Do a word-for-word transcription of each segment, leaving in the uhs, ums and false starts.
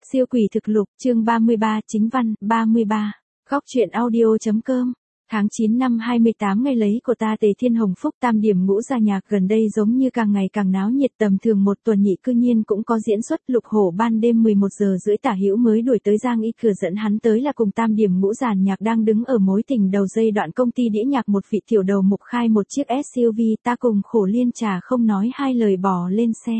Siêu quỷ thực lục, chương ba mươi ba, chính văn, ba mươi ba. Góc truyện audio.com. Tháng chín năm hai mươi tám, ngày lấy của ta Tề Thiên Hồng Phúc tam điểm ngũ gia nhạc gần đây giống như càng ngày càng náo nhiệt, tầm thường một tuần nhị cư nhiên cũng có diễn xuất. Lục Hổ ban đêm mười một giờ rưỡi tả hữu mới đuổi tới Giang Y cửa dẫn hắn tới là cùng tam điểm ngũ giàn nhạc đang đứng ở mối tình đầu dây đoạn công ty đĩa nhạc một vị tiểu đầu mục khai một chiếc ét u vê. Ta cùng Khổ Liên Trà không nói hai lời bò lên xe.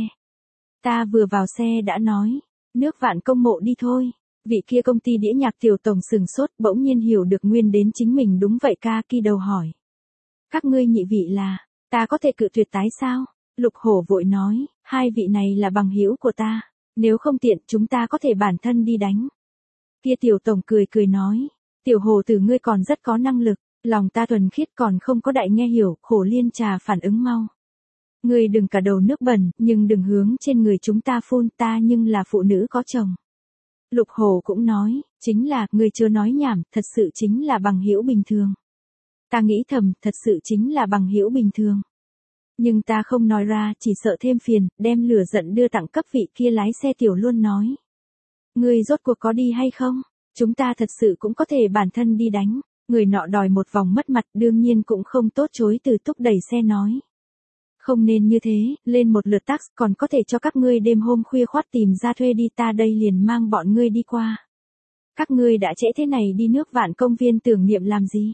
Ta vừa vào xe đã nói, nước Vạn Công Mộ đi thôi. Vị kia công ty đĩa nhạc tiểu tổng sừng sốt, bỗng nhiên hiểu được nguyên đến chính mình. Đúng vậy ca, kỳ đầu hỏi. Các ngươi nhị vị là, ta có thể cự tuyệt tái sao? Lục Hổ vội nói, hai vị này là bằng hữu của ta. Nếu không tiện chúng ta có thể bản thân đi đánh. Kia tiểu tổng cười cười nói, tiểu Hồ tử ngươi còn rất có năng lực, lòng ta thuần khiết còn không có đại nghe hiểu. Khổ Liên Trà phản ứng mau. Ngươi đừng cả đầu nước bẩn, nhưng đừng hướng trên người chúng ta phun, ta nhưng là phụ nữ có chồng. Lục Hổ cũng nói, chính là, ngươi chưa nói nhảm, thật sự chính là bằng hữu bình thường. Ta nghĩ thầm, thật sự chính là bằng hữu bình thường. Nhưng ta không nói ra, chỉ sợ thêm phiền, đem lửa giận đưa tặng cấp vị kia lái xe tiểu luôn nói. Ngươi rốt cuộc có đi hay không? Chúng ta thật sự cũng có thể bản thân đi đánh. Người nọ đòi một vòng mất mặt, đương nhiên cũng không tốt chối từ, túc đẩy xe nói. Không nên như thế, lên một lượt taxi còn có thể cho các ngươi đêm hôm khuya khoắt tìm ra thuê đi, ta đây liền mang bọn ngươi đi qua. Các ngươi đã trễ thế này đi nước Vạn công viên tưởng niệm làm gì?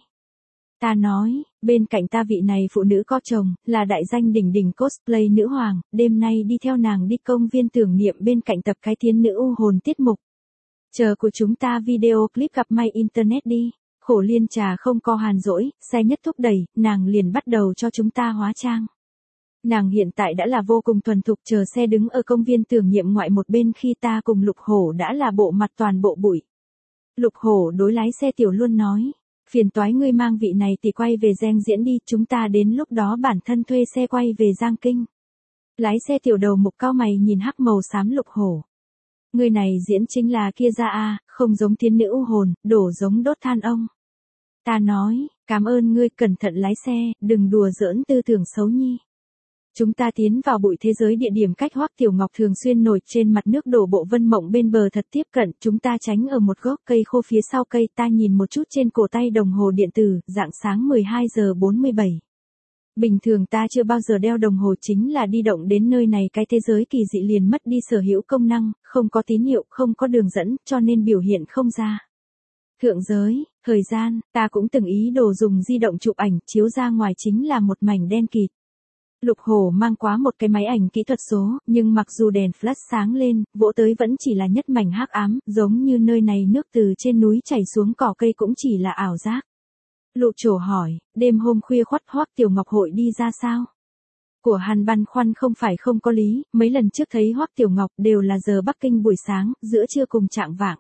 Ta nói, bên cạnh ta vị này phụ nữ có chồng, là đại danh đỉnh đỉnh cosplay nữ hoàng, đêm nay đi theo nàng đi công viên tưởng niệm bên cạnh tập cái thiên nữ u hồn tiết mục. Chờ của chúng ta video clip gặp may internet đi. Khổ Liên Trà không co hàn dỗi, xe nhất thúc đẩy, nàng liền bắt đầu cho chúng ta hóa trang. Nàng hiện tại đã là vô cùng thuần thục, chờ xe đứng ở công viên tưởng niệm ngoại một bên khi ta cùng Lục Hổ đã là bộ mặt toàn bộ bụi. Lục Hổ đối lái xe tiểu luôn nói, phiền toái ngươi mang vị này thì quay về Giang diễn đi, chúng ta đến lúc đó bản thân thuê xe quay về Giang Kinh. Lái xe tiểu đầu mục cao mày nhìn hắc màu xám Lục Hổ. Người này diễn chính là kia ra a, không giống thiên nữ u hồn, đổ giống đốt than ông. Ta nói, cảm ơn ngươi, cẩn thận lái xe, đừng đùa giỡn tư tưởng xấu nhi. Chúng ta tiến vào bụi thế giới, địa điểm cách Hoắc Tiểu Ngọc thường xuyên nổi trên mặt nước đổ bộ Vân Mộng bên bờ thật tiếp cận, chúng ta tránh ở một gốc cây khô phía sau cây, ta nhìn một chút trên cổ tay đồng hồ điện tử, rạng sáng mười hai giờ bốn mươi bảy. Bình thường ta chưa bao giờ đeo đồng hồ, chính là đi động đến nơi này cái thế giới kỳ dị liền mất đi sở hữu công năng, không có tín hiệu, không có đường dẫn, cho nên biểu hiện không ra. Thượng giới, thời gian, ta cũng từng ý đồ dùng di động chụp ảnh, chiếu ra ngoài chính là một mảnh đen kịt. Lục Hổ mang quá một cái máy ảnh kỹ thuật số, nhưng mặc dù đèn flash sáng lên, vỗ tới vẫn chỉ là nhất mảnh hắc ám, giống như nơi này nước từ trên núi chảy xuống cỏ cây cũng chỉ là ảo giác. Lục Trổ hỏi, đêm hôm khuya khoắt Hoắc Tiểu Ngọc hội đi ra sao? Của Hàn băn khoăn không phải không có lý, mấy lần trước thấy Hoắc Tiểu Ngọc đều là giờ Bắc Kinh buổi sáng, giữa trưa cùng trạng vạng.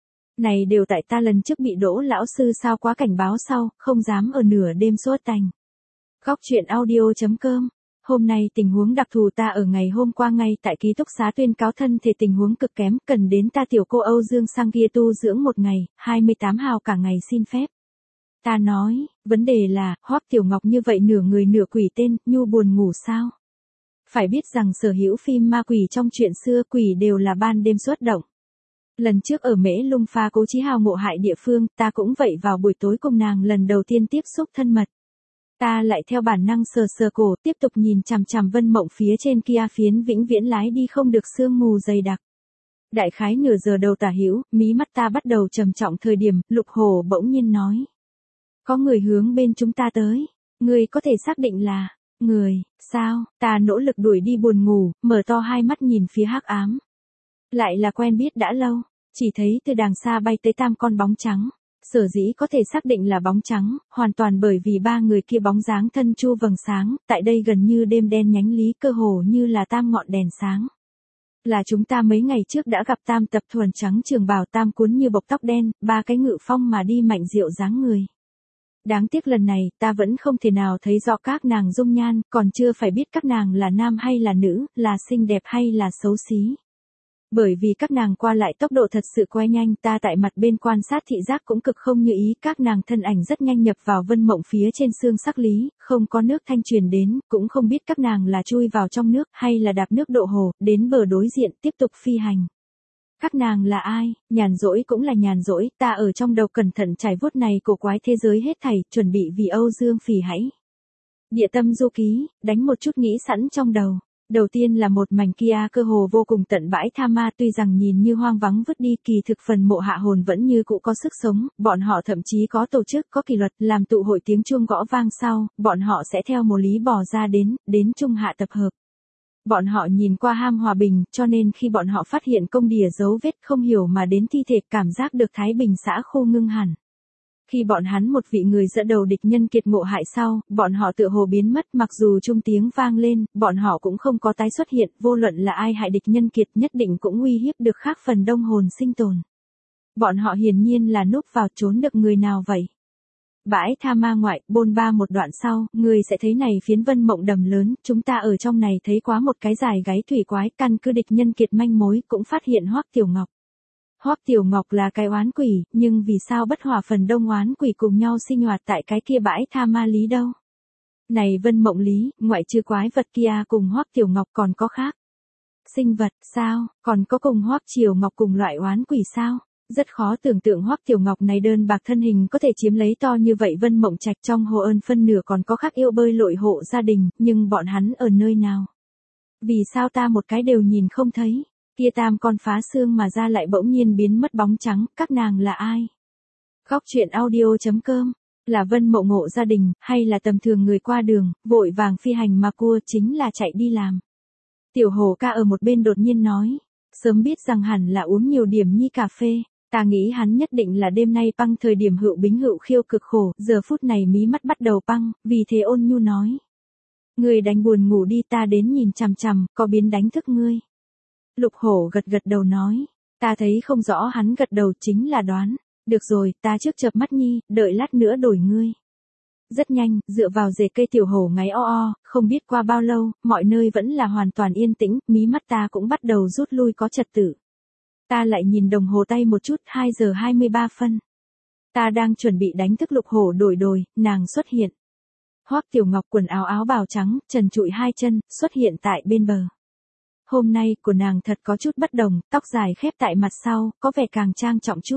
Này đều tại ta lần trước bị Đỗ lão sư sao quá cảnh báo sau, không dám ở nửa đêm suốt tành. Góc truyện audio.com. Hôm nay tình huống đặc thù, ta ở ngày hôm qua ngay tại ký túc xá tuyên cáo thân thể tình huống cực kém, cần đến ta tiểu cô Âu Dương sang kia tu dưỡng một ngày, hai mươi tám hào cả ngày xin phép. Ta nói, vấn đề là, Hoắc Tiểu Ngọc như vậy nửa người nửa quỷ tên, nhu buồn ngủ sao? Phải biết rằng sở hữu phim ma quỷ trong chuyện xưa quỷ đều là ban đêm xuất động. Lần trước ở Mễ Lung Pha Cố Chí Hào ngộ hại địa phương, ta cũng vậy vào buổi tối cùng nàng lần đầu tiên tiếp xúc thân mật. Ta lại theo bản năng sờ sờ cổ, tiếp tục nhìn chằm chằm Vân Mộng phía trên kia phiến vĩnh viễn lái đi không được sương mù dày đặc. Đại khái nửa giờ đầu tả hữu, mí mắt ta bắt đầu trầm trọng thời điểm, Lục Hổ bỗng nhiên nói. Có người hướng bên chúng ta tới, người có thể xác định là, người, sao? Ta nỗ lực đuổi đi buồn ngủ, mở to hai mắt nhìn phía hắc ám. Lại là quen biết đã lâu, chỉ thấy từ đàng xa bay tới tam con bóng trắng. Sở dĩ có thể xác định là bóng trắng, hoàn toàn bởi vì ba người kia bóng dáng thân chu vầng sáng, tại đây gần như đêm đen nhánh lý, cơ hồ như là tam ngọn đèn sáng. Là chúng ta mấy ngày trước đã gặp tam tập thuần trắng trường bào, tam cuốn như bộc tóc đen, ba cái ngự phong mà đi mạnh diệu dáng người. Đáng tiếc lần này, ta vẫn không thể nào thấy rõ các nàng dung nhan, còn chưa phải biết các nàng là nam hay là nữ, là xinh đẹp hay là xấu xí. Bởi vì các nàng qua lại tốc độ thật sự quá nhanh, ta tại mặt bên quan sát thị giác cũng cực không như ý, các nàng thân ảnh rất nhanh nhập vào Vân Mộng phía trên xương sắc lý, không có nước thanh truyền đến, cũng không biết các nàng là chui vào trong nước hay là đạp nước độ hồ, đến bờ đối diện tiếp tục phi hành. Các nàng là ai, nhàn rỗi cũng là nhàn rỗi, ta ở trong đầu cẩn thận trải vuốt này cổ quái thế giới hết thảy, chuẩn bị vì Âu Dương Phỉ hãy. Địa tâm du ký, đánh một chút nghĩ sẵn trong đầu. Đầu tiên là một mảnh kia cơ hồ vô cùng tận bãi tha ma, tuy rằng nhìn như hoang vắng vứt đi, kỳ thực phần mộ hạ hồn vẫn như cũ có sức sống, bọn họ thậm chí có tổ chức, có kỷ luật, làm tụ hội tiếng chuông gõ vang sau, bọn họ sẽ theo một lý bò ra đến, đến trung hạ tập hợp. Bọn họ nhìn qua ham hòa bình, cho nên khi bọn họ phát hiện công đìa dấu vết không hiểu mà đến thi thể, cảm giác được Thái Bình xã khu ngưng hẳn. Khi bọn hắn một vị người dẫn đầu địch nhân kiệt ngộ hại sau, bọn họ tựa hồ biến mất, mặc dù trung tiếng vang lên, bọn họ cũng không có tái xuất hiện, vô luận là ai hại địch nhân kiệt nhất định cũng uy hiếp được khác phần đông hồn sinh tồn. Bọn họ hiển nhiên là núp vào trốn được người nào vậy? Bãi tha ma ngoại, bôn ba một đoạn sau, người sẽ thấy này phiến vân mộng đầm lớn, chúng ta ở trong này thấy quá một cái dài gáy thủy quái, căn cứ địch nhân kiệt manh mối, cũng phát hiện Hoắc Tiểu Ngọc. Hoắc Tiểu Ngọc là cái oán quỷ, nhưng vì sao bất hòa phần đông oán quỷ cùng nhau sinh hoạt tại cái kia bãi tha ma lý đâu? Này vân mộng lý, ngoại trừ quái vật kia cùng Hoắc Tiểu Ngọc còn có khác. Sinh vật, sao, còn có cùng Hoắc Triều Ngọc cùng loại oán quỷ sao? Rất khó tưởng tượng Hoắc Tiểu Ngọc này đơn bạc thân hình có thể chiếm lấy to như vậy vân mộng trạch, trong hồ ơn phân nửa còn có khác yêu bơi lội hộ gia đình, nhưng bọn hắn ở nơi nào? Vì sao ta một cái đều nhìn không thấy? Kia tam con phá xương mà ra lại bỗng nhiên biến mất bóng trắng, các nàng là ai? Góc truyện audio.com, là vân mộng ngộ gia đình, hay là tầm thường người qua đường, vội vàng phi hành mà cua chính là chạy đi làm? Tiểu hồ ca ở một bên đột nhiên nói, sớm biết rằng hẳn là uống nhiều điểm nhi cà phê, ta nghĩ hắn nhất định là đêm nay băng thời điểm hữu bính hữu khiêu cực khổ, giờ phút này mí mắt bắt đầu băng, vì thế ôn nhu nói. Người đánh buồn ngủ đi, ta đến nhìn chằm chằm, có biến đánh thức ngươi. Lục hổ gật gật đầu nói, ta thấy không rõ hắn gật đầu chính là đoán, được rồi, ta trước chợp mắt nhi, đợi lát nữa đổi ngươi. Rất nhanh, dựa vào rễ cây tiểu hổ ngáy o o, không biết qua bao lâu, mọi nơi vẫn là hoàn toàn yên tĩnh, mí mắt ta cũng bắt đầu rút lui có trật tự. Ta lại nhìn đồng hồ tay một chút, hai giờ hai mươi ba phân. Ta đang chuẩn bị đánh thức lục hổ đổi đồi, nàng xuất hiện. Hoắc Tiểu Ngọc quần áo áo bào trắng, trần trụi hai chân, xuất hiện tại bên bờ. Hôm nay của nàng thật có chút bất đồng, tóc dài khép tại mặt sau, có vẻ càng trang trọng chút.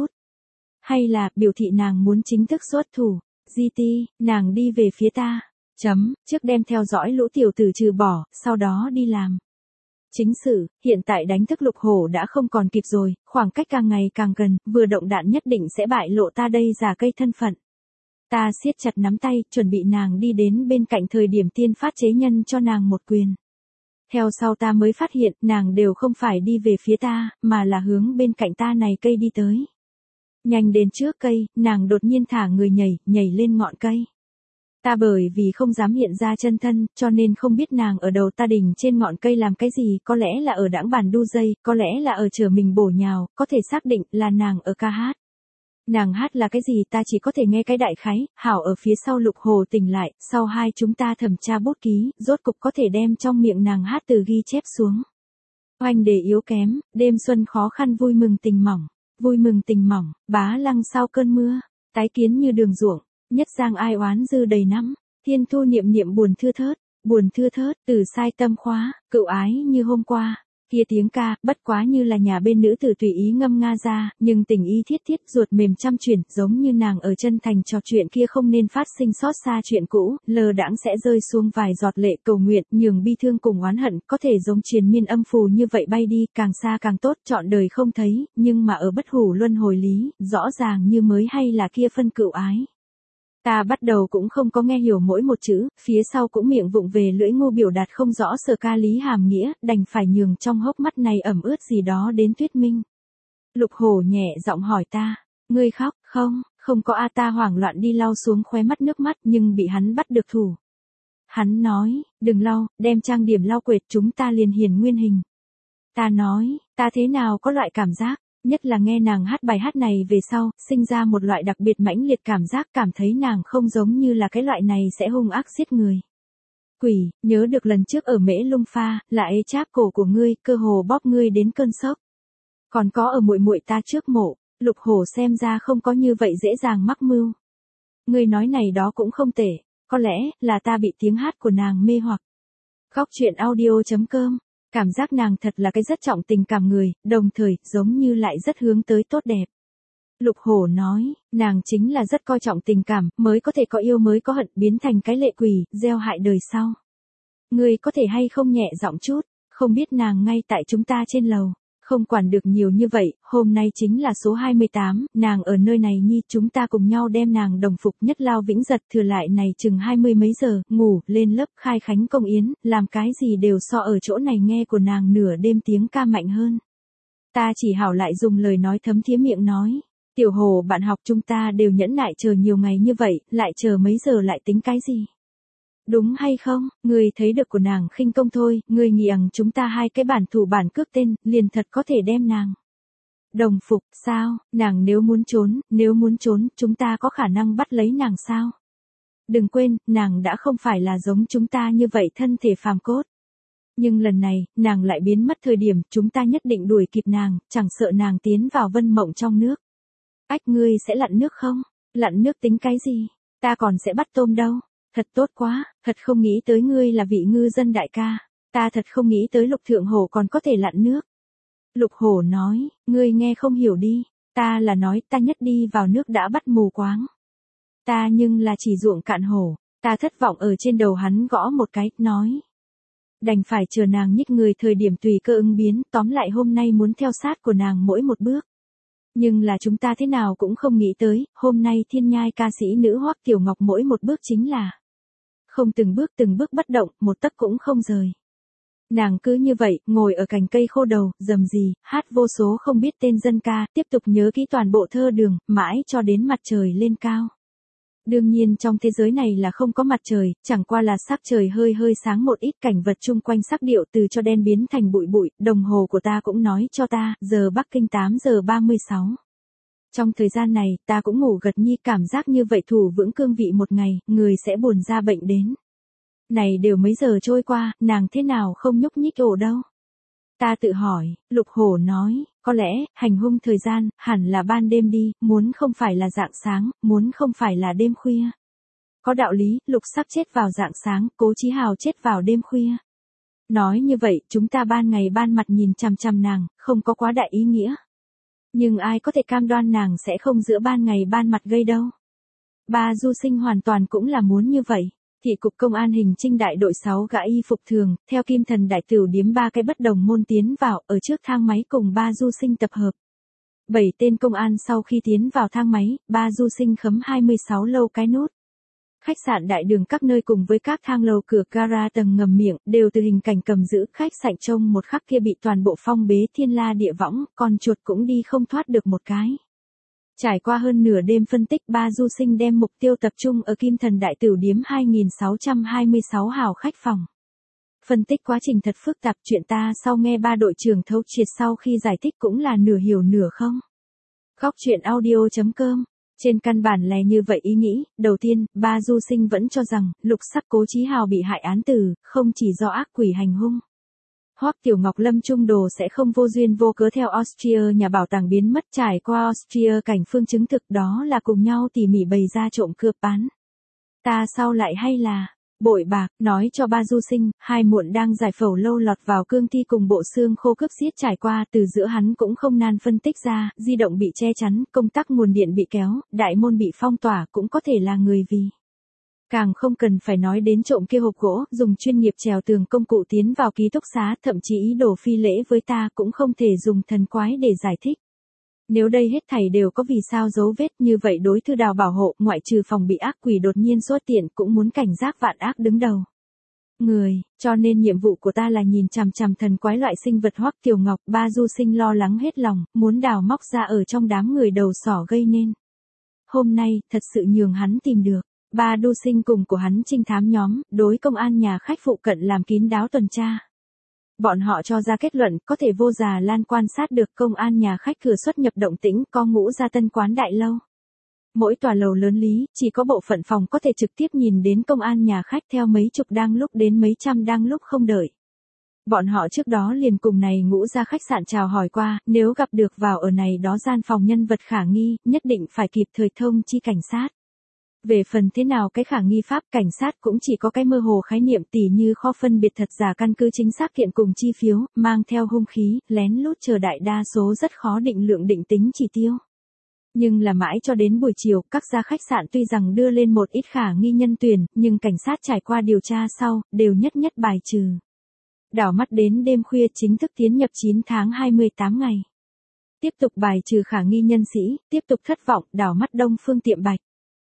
Hay là, biểu thị nàng muốn chính thức xuất thủ. giê tê, nàng đi về phía ta. Chấm, trước đem theo dõi lũ tiểu tử trừ bỏ, sau đó đi làm. Chính sự, hiện tại đánh thức lục hổ đã không còn kịp rồi, khoảng cách càng ngày càng gần, vừa động đạn nhất định sẽ bại lộ ta đây giả cây thân phận. Ta siết chặt nắm tay, chuẩn bị nàng đi đến bên cạnh thời điểm tiên phát chế nhân cho nàng một quyền. Theo sau ta mới phát hiện, nàng đều không phải đi về phía ta, mà là hướng bên cạnh ta này cây đi tới. Nhanh đến trước cây, nàng đột nhiên thả người nhảy, nhảy lên ngọn cây. Ta bởi vì không dám hiện ra chân thân, cho nên không biết nàng ở đầu ta đỉnh trên ngọn cây làm cái gì, có lẽ là ở đãng bàn đu dây, có lẽ là ở chờ mình bổ nhào, có thể xác định là nàng ở ca hát. Nàng hát là cái gì ta chỉ có thể nghe cái đại khái, hảo ở phía sau lục hồ tỉnh lại, sau hai chúng ta thẩm tra bút ký, rốt cục có thể đem trong miệng nàng hát từ ghi chép xuống. Oanh đề yếu kém, đêm xuân khó khăn vui mừng tình mỏng, vui mừng tình mỏng, bá lăng sau cơn mưa, tái kiến như đường ruộng, nhất giang ai oán dư đầy nắm, thiên thu niệm niệm buồn thưa thớt, buồn thưa thớt, từ sai tâm khóa, cựu ái như hôm qua. Kia tiếng ca, bất quá như là nhà bên nữ tử tùy ý ngâm nga ra, nhưng tình ý thiết thiết ruột mềm trăm chuyển, giống như nàng ở chân thành trò chuyện kia không nên phát sinh xót xa chuyện cũ, lờ đãng sẽ rơi xuống vài giọt lệ cầu nguyện, nhường bi thương cùng oán hận, có thể giống truyền miên âm phù như vậy bay đi, càng xa càng tốt, trọn đời không thấy, nhưng mà ở bất hủ luân hồi lý, rõ ràng như mới hay là kia phân cựu ái. Ta bắt đầu cũng không có nghe hiểu mỗi một chữ, phía sau cũng miệng vụng về lưỡi ngu biểu đạt không rõ sở ca lý hàm nghĩa, đành phải nhường trong hốc mắt này ẩm ướt gì đó đến thuyết minh. Lục hổ nhẹ giọng hỏi ta, ngươi khóc, không, không có a ta hoảng loạn đi lau xuống khóe mắt nước mắt nhưng bị hắn bắt được thủ. Hắn nói, đừng lau, đem trang điểm lau quệt chúng ta liền hiền nguyên hình. Ta nói, ta thế nào có loại cảm giác. Nhất là nghe nàng hát bài hát này về sau, sinh ra một loại đặc biệt mãnh liệt cảm giác cảm thấy nàng không giống như là cái loại này sẽ hung ác giết người. Quỷ, nhớ được lần trước ở Mễ Lung Pha, là ê cháp cổ của ngươi, cơ hồ bóp ngươi đến cơn sốc. Còn có ở muội muội ta trước mộ, lục hổ xem ra không có như vậy dễ dàng mắc mưu. Ngươi nói này đó cũng không tệ, có lẽ là ta bị tiếng hát của nàng mê hoặc. Góc truyện audio chấm com Cảm giác nàng thật là cái rất trọng tình cảm người, đồng thời, giống như lại rất hướng tới tốt đẹp. Lục Hổ nói, nàng chính là rất coi trọng tình cảm, mới có thể có yêu mới có hận, biến thành cái lệ quỷ, gieo hại đời sau. Ngươi có thể hay không nhẹ giọng chút, không biết nàng ngay tại chúng ta trên lầu. Không quản được nhiều như vậy, hôm nay chính là số hai mươi tám, nàng ở nơi này nhi, chúng ta cùng nhau đem nàng đồng phục nhất lao vĩnh giật thừa lại này chừng hai mươi mấy giờ, ngủ, lên lớp khai khánh công yến, làm cái gì đều so ở chỗ này nghe của nàng nửa đêm tiếng ca mạnh hơn. Ta chỉ hảo lại dùng lời nói thấm thía miệng nói, Tiểu Hồ bạn học chúng ta đều nhẫn nại chờ nhiều ngày như vậy, lại chờ mấy giờ lại tính cái gì? Đúng hay không, người thấy được của nàng khinh công thôi, người nghĩ rằng chúng ta hai cái bản thủ bản cước tên, liền thật có thể đem nàng. Đồng phục, sao, nàng nếu muốn trốn, nếu muốn trốn, chúng ta có khả năng bắt lấy nàng sao? Đừng quên, nàng đã không phải là giống chúng ta như vậy thân thể phàm cốt. Nhưng lần này, nàng lại biến mất thời điểm, chúng ta nhất định đuổi kịp nàng, chẳng sợ nàng tiến vào vân mộng trong nước. Ách ngươi sẽ lặn nước không? Lặn nước tính cái gì? Ta còn sẽ bắt tôm đâu. Thật tốt quá, thật không nghĩ tới ngươi là vị ngư dân đại ca. Ta thật không nghĩ tới Lục Thượng Hổ còn có thể lặn nước. Lục Hổ nói, ngươi nghe không hiểu đi. Ta là nói ta nhất đi vào nước đã bắt mù quáng. Ta nhưng là chỉ ruộng cạn hổ. Ta thất vọng ở trên đầu hắn gõ một cái, nói. Đành phải chờ nàng nhích người thời điểm tùy cơ ứng biến, tóm lại hôm nay muốn theo sát của nàng mỗi một bước. Nhưng là chúng ta thế nào cũng không nghĩ tới, hôm nay thiên nhai ca sĩ nữ Hoắc Tiểu Ngọc mỗi một bước chính là không từng bước từng bước bất động, một tấc cũng không rời. Nàng cứ như vậy, ngồi ở cành cây khô đầu, rầm rì, hát vô số không biết tên dân ca, tiếp tục nhớ kỹ toàn bộ thơ đường, mãi cho đến mặt trời lên cao. Đương nhiên trong thế giới này là không có mặt trời, chẳng qua là sắc trời hơi hơi sáng một ít, cảnh vật chung quanh sắc điệu từ cho đen biến thành bụi bụi, đồng hồ của ta cũng nói cho ta, giờ Bắc Kinh tám giờ ba mươi sáu. Trong thời gian này, ta cũng ngủ gật nhi, cảm giác như vậy thủ vững cương vị một ngày, người sẽ buồn ra bệnh đến. Này đều mấy giờ trôi qua, nàng thế nào không nhúc nhích ổ đâu. Ta tự hỏi, Lục Hổ nói, có lẽ, hành hung thời gian, hẳn là ban đêm đi, muốn không phải là rạng sáng, muốn không phải là đêm khuya. Có đạo lý, Lục Sắc chết vào rạng sáng, Cố Chí Hào chết vào đêm khuya. Nói như vậy, chúng ta ban ngày ban mặt nhìn chằm chằm nàng, không có quá đại ý nghĩa. Nhưng ai có thể cam đoan nàng sẽ không giữa ban ngày ban mặt gây đâu. Ba Du Sinh hoàn toàn cũng là muốn như vậy. Thị cục công an hình trinh đại đội sáu gã y phục thường, theo Kim Thần đại tửu điếm ba cái bất đồng môn tiến vào, ở trước thang máy cùng ba Du Sinh tập hợp. Bảy tên công an sau khi tiến vào thang máy, ba Du Sinh khấm hai mươi sáu lâu cái nút. Khách sạn đại đường các nơi cùng với các thang lầu cửa gara tầng ngầm miệng, đều từ hình cảnh cầm giữ khách sạn trông một khắc kia bị toàn bộ phong bế thiên la địa võng, còn chuột cũng đi không thoát được một cái. Trải qua hơn nửa đêm phân tích, ba Du Sinh đem mục tiêu tập trung ở Kim Thần đại tửu điếm hai nghìn sáu trăm hai mươi sáu hào khách phòng. Phân tích quá trình thật phức tạp, chuyện ta sau nghe ba đội trưởng thấu triệt sau khi giải thích cũng là nửa hiểu nửa không. Góc truyện audio chấm com. Trên căn bản là như vậy ý nghĩ, đầu tiên, ba Du Sinh vẫn cho rằng, Lục Sắc Cố Chí Hào bị hại án tử, không chỉ do ác quỷ hành hung. Hoắc Tiểu Ngọc Lâm Trung Đồ sẽ không vô duyên vô cớ theo Austria nhà bảo tàng biến mất, trải qua Austria cảnh phương chứng thực đó là cùng nhau tỉ mỉ bày ra trộm cướp bán. Ta sau lại hay là bội bạc, nói cho ba Du Sinh, hai muộn đang giải phẫu lâu lọt vào cương thi cùng bộ xương khô cướp xiết trải qua, từ giữa hắn cũng không nan phân tích ra, di động bị che chắn, công tắc nguồn điện bị kéo, đại môn bị phong tỏa, cũng có thể là người vì. Càng không cần phải nói đến trộm kia hộp gỗ, dùng chuyên nghiệp trèo tường công cụ tiến vào ký túc xá, thậm chí ý đồ phi lễ với ta cũng không thể dùng thần quái để giải thích. Nếu đây hết thảy đều có vì sao dấu vết như vậy, đối thư đào bảo hộ, ngoại trừ phòng bị ác quỷ đột nhiên xuất hiện, cũng muốn cảnh giác vạn ác đứng đầu. Người, cho nên nhiệm vụ của ta là nhìn chằm chằm thần quái loại sinh vật Hoắc Tiểu Ngọc. Ba Du Sinh lo lắng hết lòng, muốn đào móc ra ở trong đám người đầu sỏ gây nên. Hôm nay, thật sự nhường hắn tìm được. Ba Du Sinh cùng của hắn trinh thám nhóm, đối công an nhà khách phụ cận làm kín đáo tuần tra. Bọn họ cho ra kết luận, có thể vô Già Lan quan sát được công an nhà khách cửa xuất nhập động tĩnh, có ngũ gia tân quán đại lâu. Mỗi tòa lầu lớn lý, chỉ có bộ phận phòng có thể trực tiếp nhìn đến công an nhà khách, theo mấy chục đang lúc đến mấy trăm đang lúc không đợi. Bọn họ trước đó liền cùng này ngũ gia khách sạn chào hỏi qua, nếu gặp được vào ở này đó gian phòng nhân vật khả nghi, nhất định phải kịp thời thông chi cảnh sát. Về phần thế nào cái khả nghi pháp, cảnh sát cũng chỉ có cái mơ hồ khái niệm, tỉ như khó phân biệt thật giả căn cứ chính xác kiện cùng chi phiếu, mang theo hung khí, lén lút chờ, đại đa số rất khó định lượng định tính chỉ tiêu. Nhưng là mãi cho đến buổi chiều, các gia khách sạn tuy rằng đưa lên một ít khả nghi nhân tuyển, nhưng cảnh sát trải qua điều tra sau, đều nhất nhất bài trừ. Đảo mắt đến đêm khuya chính thức tiến nhập chín tháng hai mươi tám ngày. Tiếp tục bài trừ khả nghi nhân sĩ, tiếp tục thất vọng, đảo mắt Đông Phương Tiệm Bạch.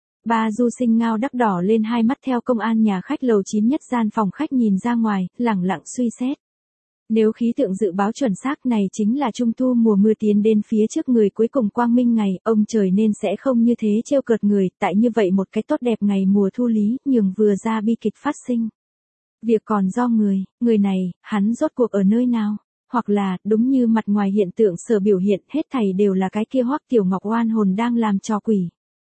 Ba du sinh ngao đắc đỏ lên hai mắt theo công an nhà khách lầu chín nhất gian phòng khách nhìn ra ngoài, lẳng lặng suy xét. Nếu khí tượng dự báo chuẩn xác này chính là trung thu mùa mưa tiến đến phía trước người cuối cùng quang minh ngày, ông trời nên sẽ không như thế trêu cợt người, tại như vậy một cái tốt đẹp ngày mùa thu lý, nhường vừa ra bi kịch phát sinh. Việc còn do người, người này, hắn rốt cuộc ở nơi nào? Hoặc là, đúng như mặt ngoài hiện tượng sở biểu hiện, hết thảy đều là cái kia Hoắc Tiểu Ngọc oan hồn đang làm trò quỷ.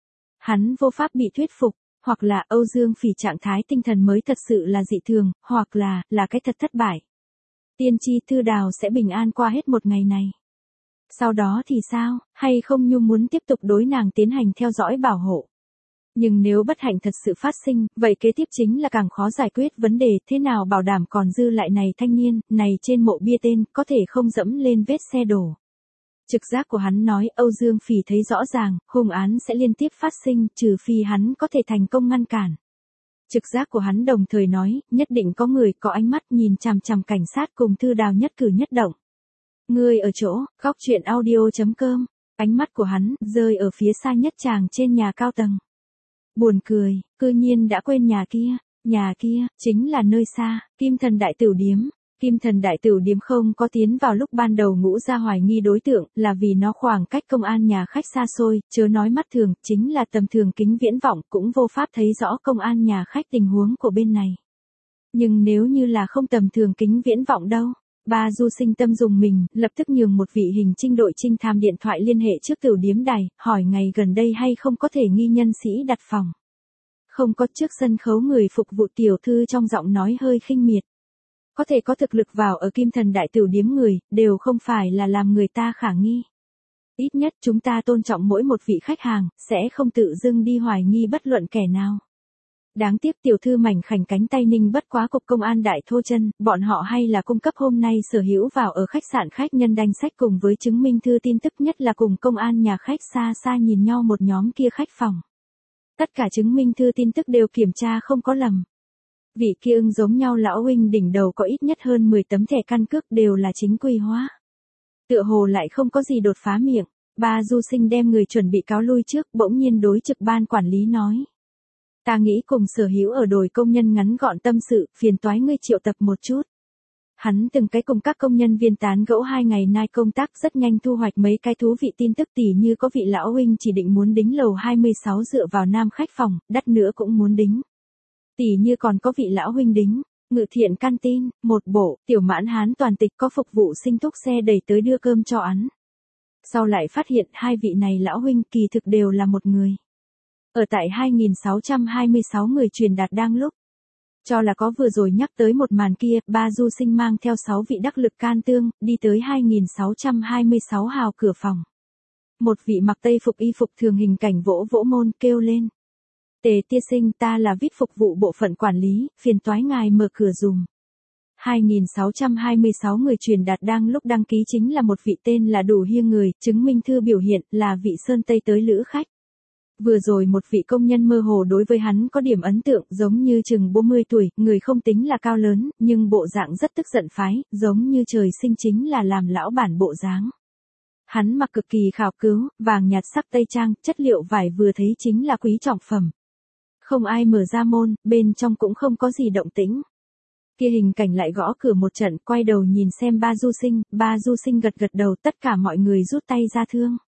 Hắn vô pháp bị thuyết phục, hoặc là Âu Dương Phỉ trạng thái tinh thần mới thật sự là dị thường, hoặc là, là cái thật thất bại. Tiên tri Thư Đào sẽ bình an qua hết một ngày này. Sau đó thì sao, hay không Nhu muốn tiếp tục đối nàng tiến hành theo dõi bảo hộ. Nhưng nếu bất hạnh thật sự phát sinh, vậy kế tiếp chính là càng khó giải quyết vấn đề thế nào bảo đảm còn dư lại này thanh niên, này trên mộ bia tên, có thể không dẫm lên vết xe đổ. Trực giác của hắn nói Âu Dương Phỉ thấy rõ ràng, hung án sẽ liên tiếp phát sinh, trừ phi hắn có thể thành công ngăn cản. Trực giác của hắn đồng thời nói, nhất định có người có ánh mắt nhìn chằm chằm cảnh sát cùng Thư Đào nhất cử nhất động. Người ở chỗ, góc truyện audio chấm com, ánh mắt của hắn rơi ở phía xa nhất tràng trên nhà cao tầng. Buồn cười, cư nhiên đã quên nhà kia, nhà kia, chính là nơi xa, Kim Thần Đại Tửu Điếm. Kim Thần Đại Tửu Điếm không có tiến vào lúc ban đầu ngũ ra hoài nghi đối tượng, là vì nó khoảng cách công an nhà khách xa xôi, chớ nói mắt thường, chính là tầm thường kính viễn vọng, cũng vô pháp thấy rõ công an nhà khách tình huống của bên này. Nhưng nếu như là không tầm thường kính viễn vọng đâu, ba du sinh tâm dùng mình, lập tức nhường một vị hình trinh đội trinh thám điện thoại liên hệ trước Tửu Điếm đài, hỏi ngày gần đây hay không có thể nghi nhân sĩ đặt phòng. Không có, trước sân khấu người phục vụ tiểu thư trong giọng nói hơi khinh miệt. Có thể có thực lực vào ở Kim Thần Đại Tửu Điếm người, đều không phải là làm người ta khả nghi. Ít nhất chúng ta tôn trọng mỗi một vị khách hàng, sẽ không tự dưng đi hoài nghi bất luận kẻ nào. Đáng tiếc tiểu thư mảnh khảnh cánh tay ninh bất quá cục công an Đại Thô Chân, bọn họ hay là cung cấp hôm nay sở hữu vào ở khách sạn khách nhân danh sách cùng với chứng minh thư tin tức, nhất là cùng công an nhà khách xa xa nhìn nhau một nhóm kia khách phòng. Tất cả chứng minh thư tin tức đều kiểm tra không có lầm. Vị kia ưng giống nhau lão huynh đỉnh đầu có ít nhất hơn mười tấm thẻ căn cước đều là chính quy hóa. Tựa hồ lại không có gì đột phá miệng, ba du sinh đem người chuẩn bị cáo lui trước, bỗng nhiên đối trực ban quản lý nói. Ta nghĩ cùng sở hữu ở đồi công nhân ngắn gọn tâm sự, phiền toái ngươi triệu tập một chút. Hắn từng cái cùng các công nhân viên tán gẫu hai ngày nay công tác, rất nhanh thu hoạch mấy cái thú vị tin tức, tỉ như có vị lão huynh chỉ định muốn đính lầu hai mươi sáu dựa vào nam khách phòng, đắt nữa cũng muốn đính. Tỉ như còn có vị lão huynh đính, Ngự Thiện canteen, một bộ, Tiểu Mãn Hán toàn tịch có phục vụ sinh thúc xe đẩy tới đưa cơm cho ăn. Sau lại phát hiện hai vị này lão huynh kỳ thực đều là một người. Ở tại hai nghìn sáu trăm hai mươi sáu người truyền đạt đang lúc. Cho là có vừa rồi nhắc tới một màn kia, ba du sinh mang theo sáu vị đắc lực can tương, đi tới hai nghìn sáu trăm hai mươi sáu hào cửa phòng. Một vị mặc tây phục y phục thường hình cảnh vỗ vỗ môn kêu lên. Tề tiên sinh, ta là vip phục vụ bộ phận quản lý, phiền toái ngài mở cửa dùm. hai nghìn sáu trăm hai mươi sáu người truyền đạt đang lúc đăng ký chính là một vị tên là Đủ Hiêng người, chứng minh thư biểu hiện là vị Sơn Tây tới lữ khách. Vừa rồi một vị công nhân mơ hồ đối với hắn có điểm ấn tượng, giống như chừng bốn mươi tuổi, người không tính là cao lớn, nhưng bộ dạng rất tức giận phái, giống như trời sinh chính là làm lão bản bộ dáng. Hắn mặc cực kỳ khảo cứu, vàng nhạt sắc tây trang, chất liệu vải vừa thấy chính là quý trọng phẩm. Không ai mở ra môn, bên trong cũng không có gì động tĩnh. Kia hình cảnh lại gõ cửa một trận, quay đầu nhìn xem ba du sinh, ba du sinh gật gật đầu, tất cả mọi người rút tay ra thương.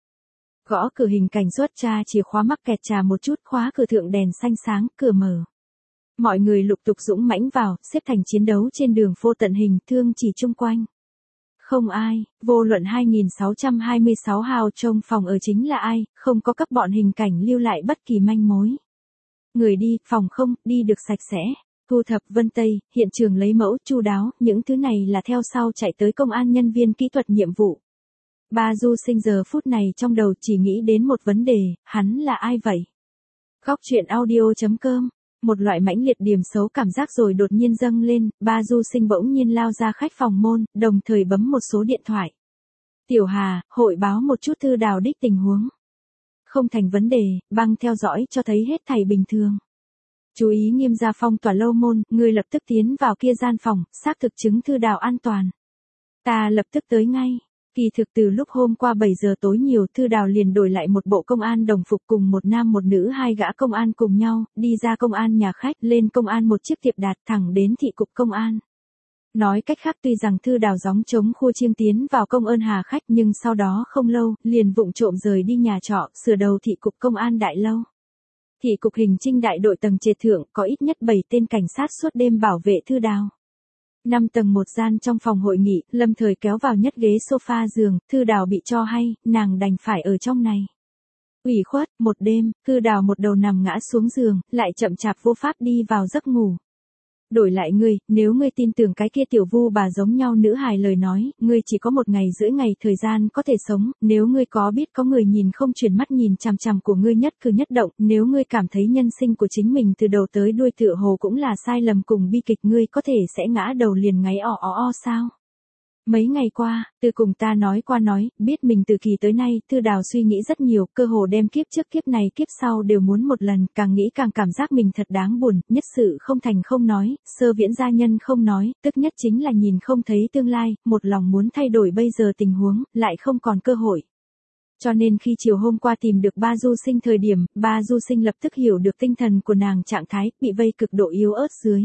Gõ cửa hình cảnh xuất ra chìa khóa mắc kẹt trà một chút, khóa cửa thượng đèn xanh sáng, cửa mở. Mọi người lục tục dũng mãnh vào, xếp thành chiến đấu trên đường phô tận hình, thương chỉ chung quanh. Không ai, vô luận hai nghìn sáu trăm hai mươi sáu hào trong phòng ở chính là ai, không có cấp bọn hình cảnh lưu lại bất kỳ manh mối. Người đi, phòng không, đi được sạch sẽ. Thu thập vân tay, hiện trường lấy mẫu, chu đáo, những thứ này là theo sau chạy tới công an nhân viên kỹ thuật nhiệm vụ. Ba du sinh giờ phút này trong đầu chỉ nghĩ đến một vấn đề, hắn là ai vậy? Góc truyện audio.com. Một loại mãnh liệt điểm xấu cảm giác rồi đột nhiên dâng lên, ba du sinh bỗng nhiên lao ra khách phòng môn, đồng thời bấm một số điện thoại. Tiểu Hà, hội báo một chút Thư Đào đích tình huống. Không thành vấn đề, băng theo dõi cho thấy hết thảy bình thường. Chú ý nghiêm gia phong tỏa lâu môn, người lập tức tiến vào kia gian phòng, xác thực chứng Thư Đào an toàn. Ta lập tức tới ngay. Kỳ thực từ lúc hôm qua bảy giờ tối nhiều, Thư Đào liền đổi lại một bộ công an đồng phục cùng một nam một nữ hai gã công an cùng nhau, đi ra công an nhà khách, lên công an một chiếc tiệp đạt thẳng đến thị cục công an. Nói cách khác tuy rằng Thư Đào gióng trống khua chiêng tiến vào công ơn hà khách nhưng sau đó không lâu, liền vụng trộm rời đi nhà trọ, sửa đầu thị cục công an đại lâu. Thị cục hình trinh đại đội tầng trệt thượng có ít nhất bảy tên cảnh sát suốt đêm bảo vệ Thư Đào. Năm tầng một gian trong phòng hội nghị, lâm thời kéo vào nhất ghế sofa giường, Thư Đào bị cho hay, nàng đành phải ở trong này. Ủy khuất, một đêm, Thư Đào một đầu nằm ngã xuống giường, lại chậm chạp vô pháp đi vào giấc ngủ. Đổi lại ngươi, nếu ngươi tin tưởng cái kia tiểu vu bà giống nhau nữ hài lời nói, ngươi chỉ có một ngày rưỡi ngày thời gian có thể sống, nếu ngươi có biết có người nhìn không chuyển mắt nhìn chằm chằm của ngươi nhất cử nhất động, nếu ngươi cảm thấy nhân sinh của chính mình từ đầu tới đuôi tựa hồ cũng là sai lầm cùng bi kịch, ngươi có thể sẽ ngã đầu liền ngáy o o o sao? Mấy ngày qua, từ cùng ta nói qua nói, biết mình từ kỳ tới nay, Thư Đào suy nghĩ rất nhiều, cơ hồ đem kiếp trước kiếp này kiếp sau đều muốn một lần, càng nghĩ càng cảm giác mình thật đáng buồn, nhất sự không thành không nói, sơ viễn gia nhân không nói, tức nhất chính là nhìn không thấy tương lai, một lòng muốn thay đổi bây giờ tình huống, lại không còn cơ hội. Cho nên khi chiều hôm qua tìm được ba du sinh thời điểm, ba du sinh lập tức hiểu được tinh thần của nàng trạng thái, bị vây cực độ yếu ớt dưới.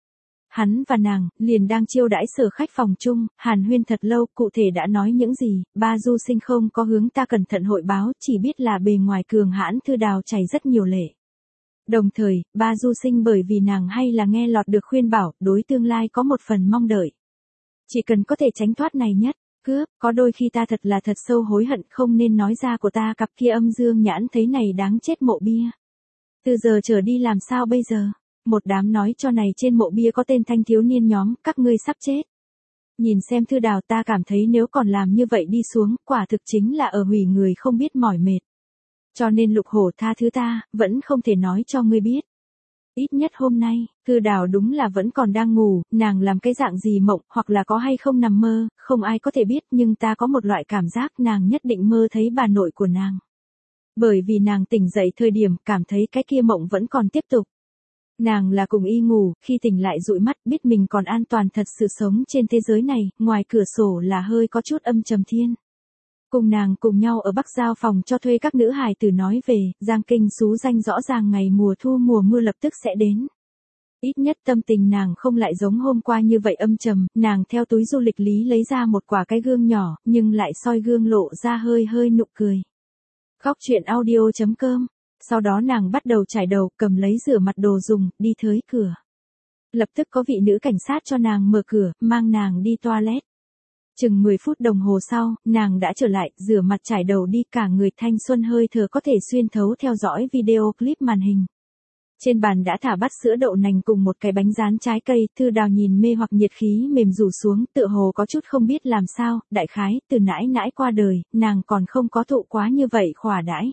Hắn và nàng, liền đang chiêu đãi sở khách phòng chung, hàn huyên thật lâu, cụ thể đã nói những gì, ba du sinh không có hướng ta cẩn thận hội báo, chỉ biết là bề ngoài cường hãn Thư Đào chảy rất nhiều lệ. Đồng thời, ba du sinh bởi vì nàng hay là nghe lọt được khuyên bảo, đối tương lai có một phần mong đợi. Chỉ cần có thể tránh thoát này nhất, cướp, có đôi khi ta thật là thật sâu hối hận không nên nói ra của ta cặp kia âm dương nhãn thấy này đáng chết mộ bia. Từ giờ trở đi làm sao bây giờ? Một đám nói cho này trên mộ bia có tên thanh thiếu niên nhóm, các ngươi sắp chết. Nhìn xem Thư Đào, ta cảm thấy nếu còn làm như vậy đi xuống, quả thực chính là ở hủy người không biết mỏi mệt. Cho nên Lục Hổ tha thứ ta, vẫn không thể nói cho ngươi biết. Ít nhất hôm nay, Thư Đào đúng là vẫn còn đang ngủ, nàng làm cái dạng gì mộng, hoặc là có hay không nằm mơ, không ai có thể biết, nhưng ta có một loại cảm giác nàng nhất định mơ thấy bà nội của nàng. Bởi vì nàng tỉnh dậy thời điểm, cảm thấy cái kia mộng vẫn còn tiếp tục. Nàng là cùng y ngủ, khi tỉnh lại dụi mắt biết mình còn an toàn thật sự sống trên thế giới này, ngoài cửa sổ là hơi có chút âm trầm thiên. Cùng nàng cùng nhau ở Bắc Giao phòng cho thuê các nữ hài tử nói về, Giang Kinh xú danh rõ ràng ngày mùa thu mùa mưa lập tức sẽ đến. Ít nhất tâm tình nàng không lại giống hôm qua như vậy âm trầm, nàng theo túi du lịch lý lấy ra một quả cái gương nhỏ, nhưng lại soi gương lộ ra hơi hơi nụ cười. Góc truyện audio.com. Sau đó nàng bắt đầu chải đầu, cầm lấy rửa mặt đồ dùng, đi tới cửa. Lập tức có vị nữ cảnh sát cho nàng mở cửa, mang nàng đi toilet. Chừng mười phút đồng hồ sau, nàng đã trở lại, rửa mặt chải đầu đi, cả người thanh xuân hơi thở có thể xuyên thấu theo dõi video clip màn hình. Trên bàn đã thả bát sữa đậu nành cùng một cái bánh rán trái cây, Thư Đào nhìn mê hoặc nhiệt khí mềm rủ xuống, tựa hồ có chút không biết làm sao, đại khái, từ nãi nãi qua đời, nàng còn không có thụ quá như vậy khỏa đãi.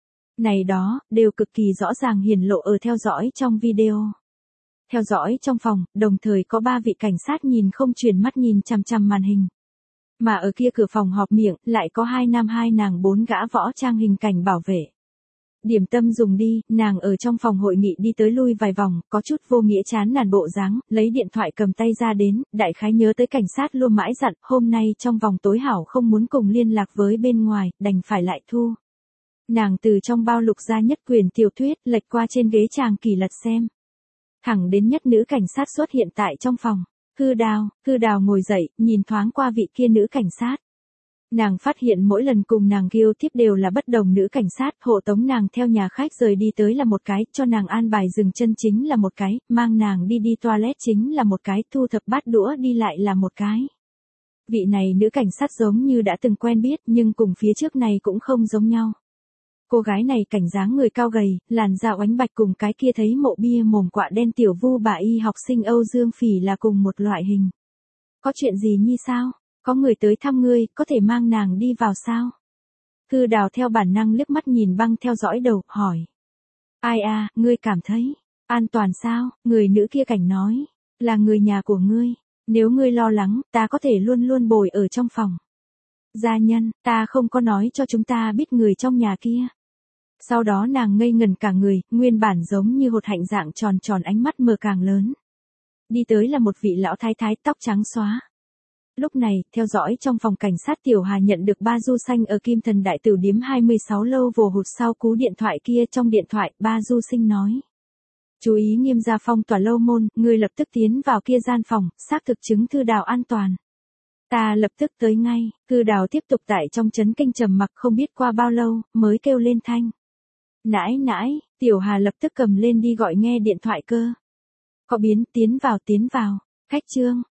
Này đó, đều cực kỳ rõ ràng hiển lộ ở theo dõi trong video. Theo dõi trong phòng, đồng thời có ba vị cảnh sát nhìn không chuyển mắt nhìn chằm chằm màn hình. Mà ở kia cửa phòng họp miệng, lại có hai nam hai nàng bốn gã võ trang hình cảnh bảo vệ. Điểm tâm dùng đi, nàng ở trong phòng hội nghị đi tới lui vài vòng, có chút vô nghĩa chán nản bộ dáng, lấy điện thoại cầm tay ra đến, đại khái nhớ tới cảnh sát luôn mãi dặn, hôm nay trong vòng tối hảo không muốn cùng liên lạc với bên ngoài, đành phải lại thu. Nàng từ trong bao lục ra nhất quyển tiểu thuyết, lệch qua trên ghế chàng kỳ lật xem. Thẳng đến nhất nữ cảnh sát xuất hiện tại trong phòng. Thư Đào, Thư Đào ngồi dậy, nhìn thoáng qua vị kia nữ cảnh sát. Nàng phát hiện mỗi lần cùng nàng kêu tiếp đều là bất đồng nữ cảnh sát, hộ tống nàng theo nhà khách rời đi tới là một cái, cho nàng an bài dừng chân chính là một cái, mang nàng đi đi toilet chính là một cái, thu thập bát đũa đi lại là một cái. Vị này nữ cảnh sát giống như đã từng quen biết nhưng cùng phía trước này cũng không giống nhau. Cô gái này cảnh dáng người cao gầy, làn da oánh bạch cùng cái kia thấy mộ bia mồm quạ đen tiểu vu bà y học sinh Âu Dương Phỉ là cùng một loại hình. Có chuyện gì nhi sao? Có người tới thăm ngươi, có thể mang nàng đi vào sao? Thư Đào theo bản năng liếc mắt nhìn băng theo dõi đầu, hỏi. Ai à, ngươi cảm thấy an toàn sao? Người nữ kia cảnh nói, là người nhà của ngươi. Nếu ngươi lo lắng, ta có thể luôn luôn bồi ở trong phòng. Gia nhân, ta không có nói cho chúng ta biết người trong nhà kia. Sau đó nàng ngây ngần cả người, nguyên bản giống như hột hạnh dạng tròn tròn ánh mắt mờ càng lớn. Đi tới là một vị lão thái thái tóc trắng xóa. Lúc này, theo dõi trong phòng cảnh sát Tiểu Hà nhận được ba du xanh ở Kim Thần Đại Tử Điếm hai mươi sáu lâu vồ hụt sau cú điện thoại kia. Trong điện thoại, ba du sinh nói. Chú ý nghiêm gia phong tỏa lâu môn, ngươi lập tức tiến vào kia gian phòng, xác thực chứng Thư Đào an toàn. Ta lập tức tới ngay. Thư Đào tiếp tục tại trong trấn kinh trầm mặc không biết qua bao lâu, mới kêu lên thanh. Nãi nãi, Tiểu Hà lập tức cầm lên đi gọi nghe điện thoại cơ. Có biến, tiến vào tiến vào. Khách trương,